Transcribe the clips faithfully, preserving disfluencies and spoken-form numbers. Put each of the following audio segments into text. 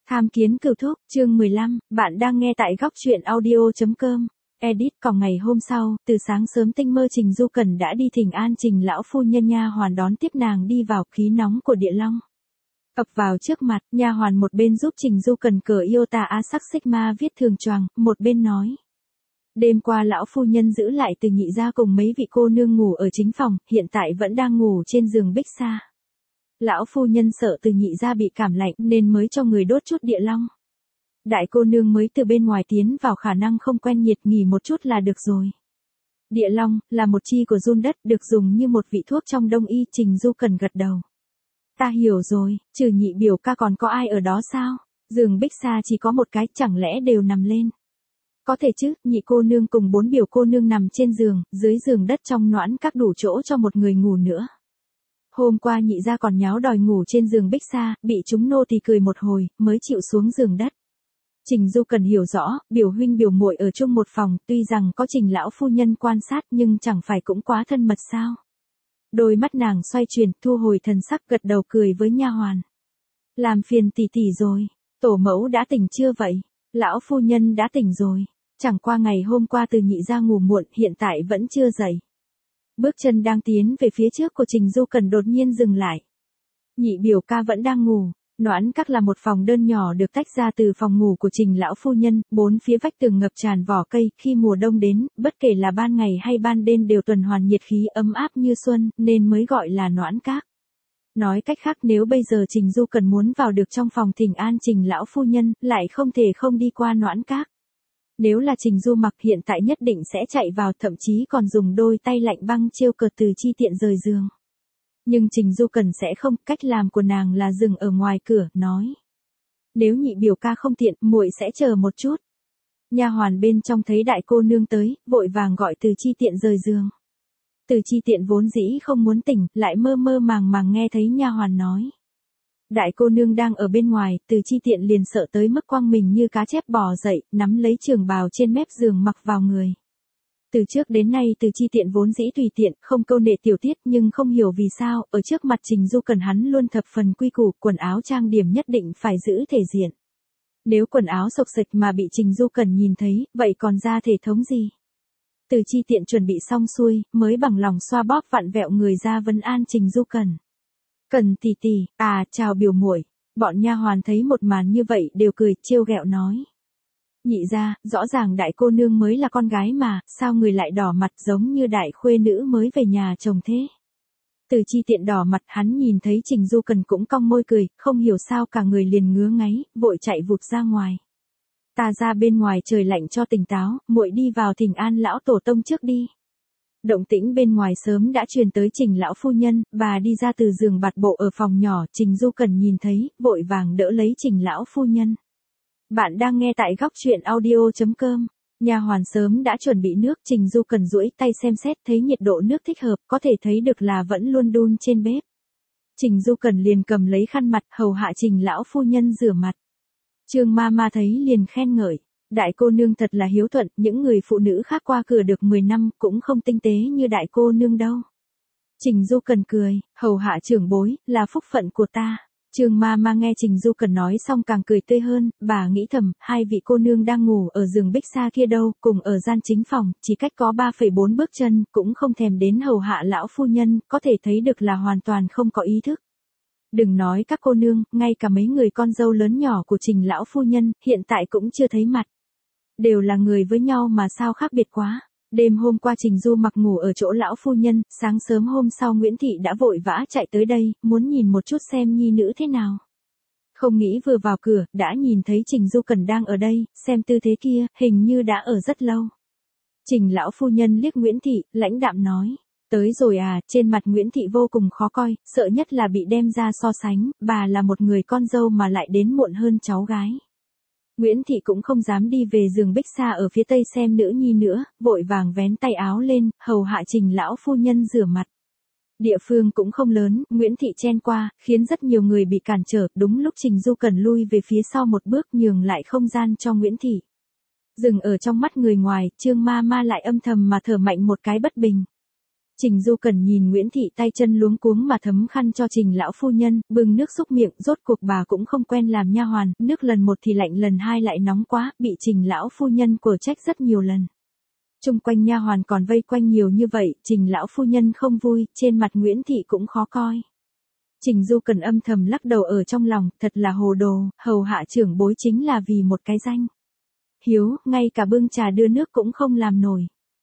Tham kiến cửu thúc, chương mười lăm, bạn đang nghe tại góc truyện audio.com. Edit. Còn ngày hôm sau, từ sáng sớm tinh mơ Trình Du Cần đã đi thỉnh an Trình lão phu nhân, nha hoàn đón tiếp nàng đi vào khí nóng của địa long. Ập vào trước mặt, nha hoàn một bên giúp Trình Du Cần cởi Iota A sắc Sigma viết thường choàng, một bên nói. Đêm qua lão phu nhân giữ lại Từ nhị gia cùng mấy vị cô nương ngủ ở chính phòng, hiện tại vẫn đang ngủ trên giường bích sa. Lão phu nhân sợ Từ nhị gia bị cảm lạnh nên mới cho người đốt chút địa long. Đại cô nương mới từ bên ngoài tiến vào, khả năng không quen nhiệt, nghỉ một chút là được rồi. Địa long là một chi của giun đất, được dùng như một vị thuốc trong đông y. Trình Du Cần gật đầu. Ta hiểu rồi, trừ nhị biểu ca còn có ai ở đó sao? Giường bích sa chỉ có một cái, chẳng lẽ đều nằm lên? Có thể chứ, nhị cô nương cùng bốn biểu cô nương nằm trên giường, dưới giường đất trong noãn các đủ chỗ cho một người ngủ nữa. Hôm qua nhị gia còn nháo đòi ngủ trên giường bích sa, bị chúng nô tỳ cười một hồi, mới chịu xuống giường đất. Trình Du Cần hiểu rõ, biểu huynh biểu muội ở chung một phòng, tuy rằng có Trình lão phu nhân quan sát nhưng chẳng phải cũng quá thân mật sao? Đôi mắt nàng xoay chuyển, thu hồi thần sắc, gật đầu cười với nha hoàn. Làm phiền tỷ tỷ rồi, tổ mẫu đã tỉnh chưa vậy? Lão phu nhân đã tỉnh rồi, chẳng qua ngày hôm qua Từ nhị gia ngủ muộn, hiện tại vẫn chưa dậy. Bước chân đang tiến về phía trước của Trình Du Cần đột nhiên dừng lại. Nhị biểu ca vẫn đang ngủ. Noãn các là một phòng đơn nhỏ được tách ra từ phòng ngủ của Trình lão phu nhân, bốn phía vách tường ngập tràn vỏ cây, khi mùa đông đến, bất kể là ban ngày hay ban đêm đều tuần hoàn nhiệt khí ấm áp như xuân, nên mới gọi là noãn các. Nói cách khác, nếu bây giờ Trình Du Cần muốn vào được trong phòng thỉnh an Trình lão phu nhân, lại không thể không đi qua noãn các. Nếu là Trình Du Mặc hiện tại nhất định sẽ chạy vào, thậm chí còn dùng đôi tay lạnh băng trêu cợt Từ Chi tiện rời giường. Nhưng Trình Du Cần sẽ không, cách làm của nàng là dừng ở ngoài cửa, nói. Nếu nhị biểu ca không tiện, muội sẽ chờ một chút. Nha hoàn bên trong thấy đại cô nương tới, vội vàng gọi Từ Chi tiện rời giường. Từ Chi tiện vốn dĩ không muốn tỉnh, lại mơ mơ màng màng nghe thấy nha hoàn nói. Đại cô nương đang ở bên ngoài, Từ Chi tiện liền sợ tới mức quăng mình như cá chép bò dậy, nắm lấy trường bào trên mép giường mặc vào người. Từ trước đến nay Từ Chi tiện vốn dĩ tùy tiện, không câu nệ tiểu tiết, nhưng không hiểu vì sao, ở trước mặt Trình Du Cần hắn luôn thập phần quy củ, quần áo trang điểm nhất định phải giữ thể diện. Nếu quần áo xộc xệch mà bị Trình Du Cần nhìn thấy, vậy còn ra thể thống gì? Từ Chi tiện chuẩn bị xong xuôi, mới bằng lòng xoa bóp vặn vẹo người ra vấn an Trình Du Cần. Cần tỷ tỷ, à, chào biểu muội. Bọn nha hoàn thấy một màn như vậy đều cười, trêu ghẹo nói. Nhị gia, rõ ràng đại cô nương mới là con gái mà, sao người lại đỏ mặt giống như đại khuê nữ mới về nhà chồng thế? Từ Chi tiện đỏ mặt, hắn nhìn thấy Trình Du Cần cũng cong môi cười, không hiểu sao cả người liền ngứa ngáy, vội chạy vụt ra ngoài. Ta ra bên ngoài trời lạnh cho tỉnh táo, muội đi vào thỉnh an lão tổ tông trước đi. Động tĩnh bên ngoài sớm đã truyền tới Trình lão phu nhân, bà đi ra từ giường bạt bộ ở phòng nhỏ, Trình Du Cần nhìn thấy, vội vàng đỡ lấy Trình lão phu nhân. Bạn đang nghe tại góc truyện audio.com. Nha hoàn sớm đã chuẩn bị nước, Trình Du Cần duỗi tay xem xét, thấy nhiệt độ nước thích hợp, có thể thấy được là vẫn luôn đun trên bếp. Trình Du Cần liền cầm lấy khăn mặt, hầu hạ Trình lão phu nhân rửa mặt. Trương ma ma thấy liền khen ngợi. Đại cô nương thật là hiếu thuận, những người phụ nữ khác qua cửa được mười năm cũng không tinh tế như đại cô nương đâu. Trình Du Cần cười, hầu hạ trưởng bối, là phúc phận của ta. Trương ma ma nghe Trình Du Cần nói xong càng cười tươi hơn, bà nghĩ thầm, hai vị cô nương đang ngủ ở giường bích sa kia đâu, cùng ở gian chính phòng, chỉ cách có ba phẩy bốn bước chân, cũng không thèm đến hầu hạ lão phu nhân, có thể thấy được là hoàn toàn không có ý thức. Đừng nói các cô nương, ngay cả mấy người con dâu lớn nhỏ của Trình lão phu nhân, hiện tại cũng chưa thấy mặt. Đều là người với nhau mà sao khác biệt quá. Đêm hôm qua Trình Du Mặc ngủ ở chỗ lão phu nhân, sáng sớm hôm sau Nguyễn Thị đã vội vã chạy tới đây, muốn nhìn một chút xem nhi nữ thế nào. Không nghĩ vừa vào cửa, đã nhìn thấy Trình Du Cần đang ở đây, xem tư thế kia, hình như đã ở rất lâu. Trình lão phu nhân liếc Nguyễn Thị, lãnh đạm nói. Tới rồi à, trên mặt Nguyễn Thị vô cùng khó coi, sợ nhất là bị đem ra so sánh, bà là một người con dâu mà lại đến muộn hơn cháu gái. Nguyễn Thị cũng không dám đi về giường bích sa ở phía tây xem nữ nhi nữa, vội vàng vén tay áo lên, hầu hạ Trình lão phu nhân rửa mặt. Địa phương cũng không lớn, Nguyễn Thị chen qua, khiến rất nhiều người bị cản trở, đúng lúc Trình Du Cần lui về phía sau một bước nhường lại không gian cho Nguyễn Thị. Dừng ở trong mắt người ngoài, Trương ma ma lại âm thầm mà thở mạnh một cái bất bình. Trình Du Cần nhìn Nguyễn Thị tay chân luống cuống mà thấm khăn cho Trình lão phu nhân, bưng nước xúc miệng, rốt cuộc bà cũng không quen làm nha hoàn, nước lần một thì lạnh lần hai lại nóng quá, bị Trình lão phu nhân quở trách rất nhiều lần. Chung quanh nha hoàn còn vây quanh nhiều như vậy, Trình lão phu nhân không vui, trên mặt Nguyễn Thị cũng khó coi. Trình Du Cần âm thầm lắc đầu ở trong lòng, thật là hồ đồ, hầu hạ trưởng bối chính là vì một cái danh hiếu, ngay cả bưng trà đưa nước cũng không làm nổi.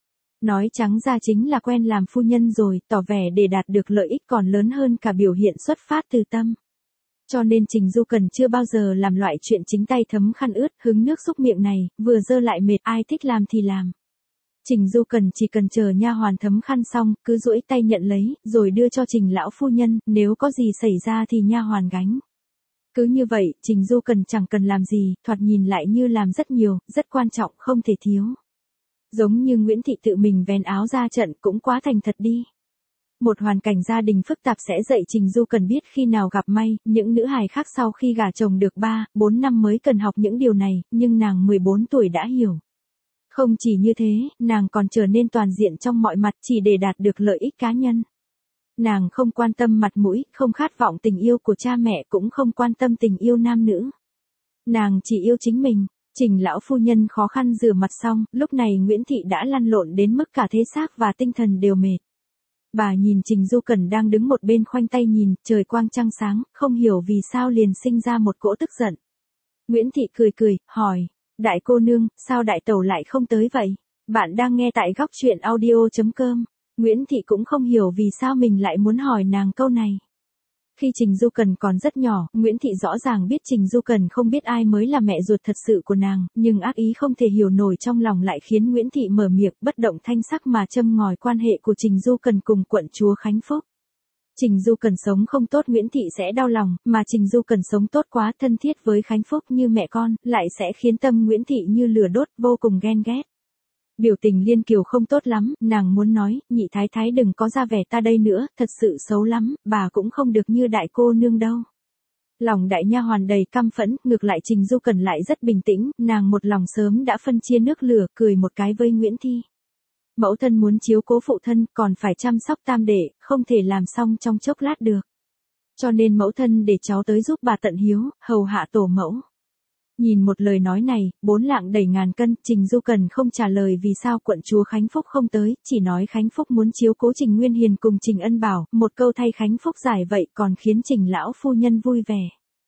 Nói trắng ra chính là quen làm phu nhân rồi, tỏ vẻ để đạt được lợi ích còn lớn hơn cả biểu hiện xuất phát từ tâm. Cho nên Trình Du Cần chưa bao giờ làm loại chuyện chính tay thấm khăn ướt, hứng nước xúc miệng này, vừa dơ lại mệt, ai thích làm thì làm. Trình Du Cần chỉ cần chờ nha hoàn thấm khăn xong, cứ duỗi tay nhận lấy, rồi đưa cho Trình lão phu nhân, nếu có gì xảy ra thì nha hoàn gánh. Cứ như vậy, Trình Du Cần chẳng cần làm gì, thoạt nhìn lại như làm rất nhiều, rất quan trọng, không thể thiếu. Giống như Nguyễn Thị tự mình vén áo ra trận cũng quá thành thật đi. Một hoàn cảnh gia đình phức tạp sẽ dạy Trình Du Cần biết khi nào gặp may, những nữ hài khác sau khi gả chồng được ba, bốn năm mới cần học những điều này, nhưng nàng mười bốn tuổi đã hiểu. Không chỉ như thế, nàng còn trở nên toàn diện trong mọi mặt chỉ để đạt được lợi ích cá nhân. Nàng không quan tâm mặt mũi, không khát vọng tình yêu của cha mẹ, cũng không quan tâm tình yêu nam nữ. Nàng chỉ yêu chính mình. Trình lão phu nhân khó khăn rửa mặt xong, lúc này Nguyễn Thị đã lăn lộn đến mức cả thể xác và tinh thần đều mệt. Bà nhìn Trình Du Cần đang đứng một bên khoanh tay nhìn, trời quang trăng sáng, không hiểu vì sao liền sinh ra một cỗ tức giận. Nguyễn Thị cười cười, hỏi, đại cô nương, sao đại tẩu lại không tới vậy? Bạn đang nghe tại góc truyện audio chấm com. Nguyễn Thị cũng không hiểu vì sao mình lại muốn hỏi nàng câu này. Khi Trình Du Cần còn rất nhỏ, Nguyễn Thị rõ ràng biết Trình Du Cần không biết ai mới là mẹ ruột thật sự của nàng, nhưng ác ý không thể hiểu nổi trong lòng lại khiến Nguyễn Thị mở miệng bất động thanh sắc mà châm ngòi quan hệ của Trình Du Cần cùng quận chúa Khánh Phúc. Trình Du Cần sống không tốt Nguyễn Thị sẽ đau lòng, mà Trình Du Cần sống tốt quá thân thiết với Khánh Phúc như mẹ con, lại sẽ khiến tâm Nguyễn Thị như lửa đốt, vô cùng ghen ghét. Biểu tình Liên Kiều không tốt lắm, nàng muốn nói, nhị thái thái đừng có ra vẻ ta đây nữa, thật sự xấu lắm, bà cũng không được như đại cô nương đâu. Lòng đại nha hoàn đầy căm phẫn, ngược lại Trình Du Cần lại rất bình tĩnh, nàng một lòng sớm đã phân chia nước lửa, cười một cái với Nguyễn Thi. Mẫu thân muốn chiếu cố phụ thân, còn phải chăm sóc tam đệ, không thể làm xong trong chốc lát được. Cho nên mẫu thân để cháu tới giúp bà tận hiếu, hầu hạ tổ mẫu. Nhìn một lời nói này, bốn lạng đẩy ngàn cân, Trình Du Cần không trả lời vì sao quận chúa Khánh Phúc không tới, chỉ nói Khánh Phúc muốn chiếu cố Trình Nguyên Hiền cùng Trình Ân Bảo, một câu thay Khánh Phúc giải vậy còn khiến Trình lão phu nhân vui vẻ.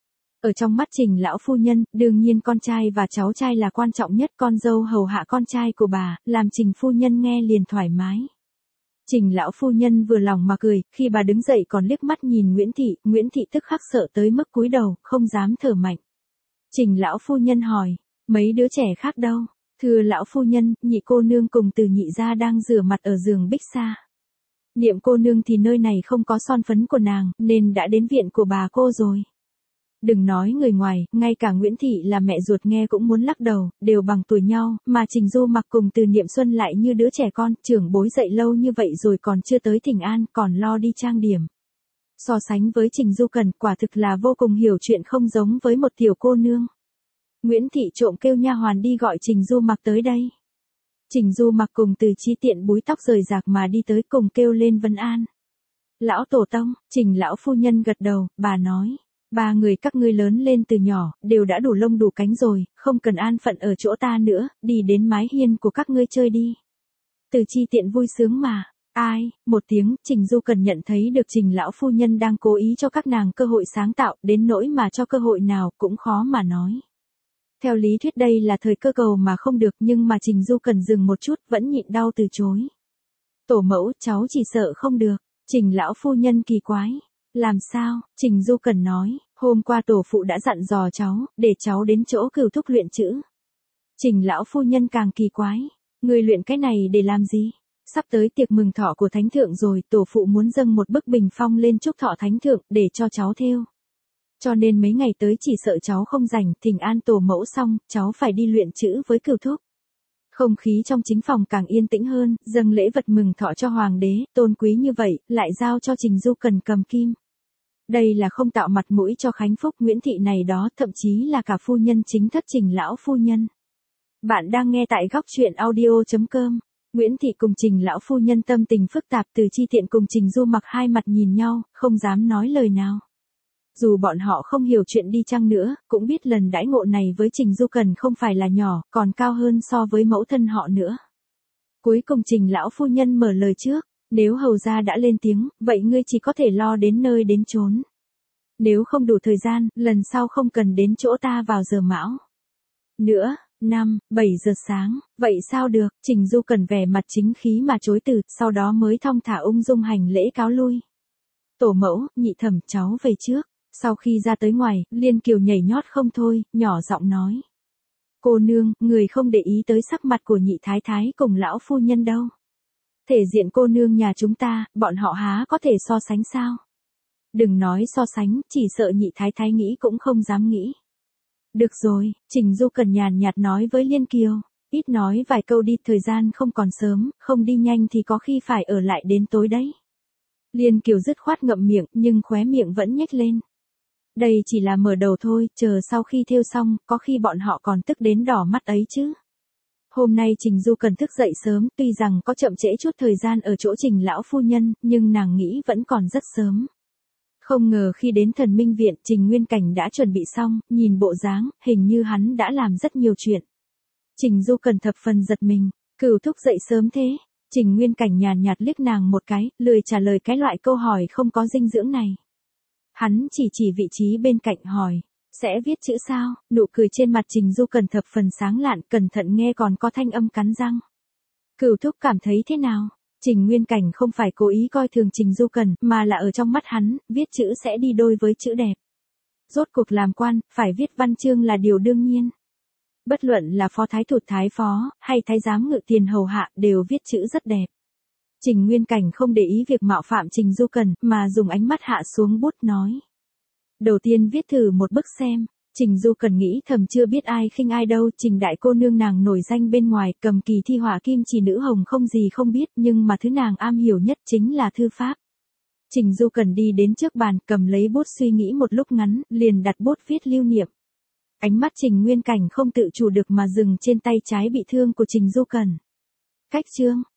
Ở trong mắt Trình lão phu nhân, đương nhiên con trai và cháu trai là quan trọng nhất, con dâu hầu hạ con trai của bà, làm Trình phu nhân nghe liền thoải mái. Trình lão phu nhân vừa lòng mà cười, khi bà đứng dậy còn liếc mắt nhìn Nguyễn Thị, Nguyễn Thị tức khắc sợ tới mức cúi đầu, không dám thở mạnh. Trình lão phu nhân hỏi, mấy đứa trẻ khác đâu? Thưa lão phu nhân, nhị cô nương cùng Từ nhị gia đang rửa mặt ở giường bích xa. Niệm cô nương thì nơi này không có son phấn của nàng, nên đã đến viện của bà cô rồi. Đừng nói người ngoài, ngay cả Nguyễn Thị là mẹ ruột nghe cũng muốn lắc đầu, đều bằng tuổi nhau, mà Trình Du Mặc cùng Từ Niệm Xuân lại như đứa trẻ con, trưởng bối dạy lâu như vậy rồi còn chưa tới thỉnh an, còn lo đi trang điểm. So sánh với Trình Du Cần, quả thực là vô cùng hiểu chuyện, không giống với một tiểu cô nương. Nguyễn Thị trộm kêu nha hoàn đi gọi Trình Du Mặc tới đây. Trình Du Mặc cùng Từ Chí tiện búi tóc rời rạc mà đi tới, cùng kêu lên vân an. Lão tổ tông, Trình lão phu nhân gật đầu, bà nói, ba người các ngươi lớn lên từ nhỏ, đều đã đủ lông đủ cánh rồi, không cần an phận ở chỗ ta nữa, đi đến mái hiên của các ngươi chơi đi. Từ Chi tiện vui sướng mà. Ai, một tiếng, Trình Du Cần nhận thấy được Trình lão phu nhân đang cố ý cho các nàng cơ hội sáng tạo, đến nỗi mà cho cơ hội nào cũng khó mà nói. Theo lý thuyết đây là thời cơ cầu mà không được, nhưng mà Trình Du Cần dừng một chút, vẫn nhịn đau từ chối. Tổ mẫu, cháu chỉ sợ không được. Trình lão phu nhân kỳ quái. Làm sao? Trình Du Cần nói, hôm qua tổ phụ đã dặn dò cháu, để cháu đến chỗ Cửu thúc luyện chữ. Trình lão phu nhân càng kỳ quái. Người luyện cái này để làm gì? Sắp tới tiệc mừng thọ của thánh thượng rồi, tổ phụ muốn dâng một bức bình phong lên chúc thọ thánh thượng, để cho cháu thêu. Cho nên mấy ngày tới chỉ sợ cháu không rảnh, thỉnh an tổ mẫu xong, cháu phải đi luyện chữ với Cửu thúc. Không khí trong chính phòng càng yên tĩnh hơn, dâng lễ vật mừng thọ cho hoàng đế, tôn quý như vậy, lại giao cho Trình Du Cần cầm kim. Đây là không tạo mặt mũi cho Khánh Phúc, Nguyễn Thị này đó, thậm chí là cả phu nhân chính thất Trình lão phu nhân. Bạn đang nghe tại góc truyện audio chấm com. Nguyễn Thị cùng Trình lão phu nhân tâm tình phức tạp, Từ Chi Tiện cùng Trình Du Mặc hai mặt nhìn nhau, không dám nói lời nào. Dù bọn họ không hiểu chuyện đi chăng nữa, cũng biết lần đãi ngộ này với Trình Du Cần không phải là nhỏ, còn cao hơn so với mẫu thân họ nữa. Cuối cùng Trình lão phu nhân mở lời trước, nếu hầu gia đã lên tiếng, vậy ngươi chỉ có thể lo đến nơi đến chốn. Nếu không đủ thời gian, lần sau không cần đến chỗ ta vào giờ mão. Nữa, năm, bảy giờ sáng, vậy sao được, Trình Du Cần vẻ mặt chính khí mà chối từ, sau đó mới thong thả ung dung hành lễ cáo lui. Tổ mẫu, nhị thẩm, cháu về trước. Sau khi ra tới ngoài, Liên Kiều nhảy nhót không thôi, nhỏ giọng nói. Cô nương, người không để ý tới sắc mặt của nhị thái thái cùng lão phu nhân đâu. Thể diện cô nương nhà chúng ta, bọn họ há có thể so sánh sao? Đừng nói so sánh, chỉ sợ nhị thái thái nghĩ cũng không dám nghĩ. Được rồi, Trình Du Cần nhàn nhạt nói với Liên Kiều, ít nói vài câu đi, thời gian không còn sớm, không đi nhanh thì có khi phải ở lại đến tối đấy. Liên Kiều dứt khoát ngậm miệng, nhưng khóe miệng vẫn nhếch lên. Đây chỉ là mở đầu thôi, chờ sau khi thêu xong, có khi bọn họ còn tức đến đỏ mắt ấy chứ. Hôm nay Trình Du Cần thức dậy sớm, tuy rằng có chậm trễ chút thời gian ở chỗ Trình lão phu nhân, nhưng nàng nghĩ vẫn còn rất sớm. Không ngờ khi đến Thần Minh Viện, Trình Nguyên Cảnh đã chuẩn bị xong, nhìn bộ dáng, hình như hắn đã làm rất nhiều chuyện. Trình Du Cần thập phần giật mình, Cửu thúc dậy sớm thế. Trình Nguyên Cảnh nhàn nhạt liếc nàng một cái, lười trả lời cái loại câu hỏi không có dinh dưỡng này. Hắn chỉ chỉ vị trí bên cạnh hỏi, sẽ viết chữ sao? Nụ cười trên mặt Trình Du Cần thập phần sáng lạn, cẩn thận nghe còn có thanh âm cắn răng. Cửu thúc cảm thấy thế nào? Trình Nguyên Cảnh không phải cố ý coi thường Trình Du Cần, mà là ở trong mắt hắn, viết chữ sẽ đi đôi với chữ đẹp. Rốt cuộc làm quan, phải viết văn chương là điều đương nhiên. Bất luận là phó thái thụt thái phó, hay thái giám ngự tiền hầu hạ, đều viết chữ rất đẹp. Trình Nguyên Cảnh không để ý việc mạo phạm Trình Du Cần, mà dùng ánh mắt hạ xuống bút nói. Đầu tiên viết thử một bức xem. Trình Du Cần nghĩ thầm chưa biết ai khinh ai đâu, Trình đại cô nương nàng nổi danh bên ngoài, cầm kỳ thi hỏa kim chỉ nữ hồng không gì không biết, nhưng mà thứ nàng am hiểu nhất chính là thư pháp. Trình Du Cần đi đến trước bàn, cầm lấy bút suy nghĩ một lúc ngắn, liền đặt bút viết lưu niệm. Ánh mắt Trình Nguyên Cảnh không tự chủ được mà dừng trên tay trái bị thương của Trình Du Cần. Cách chương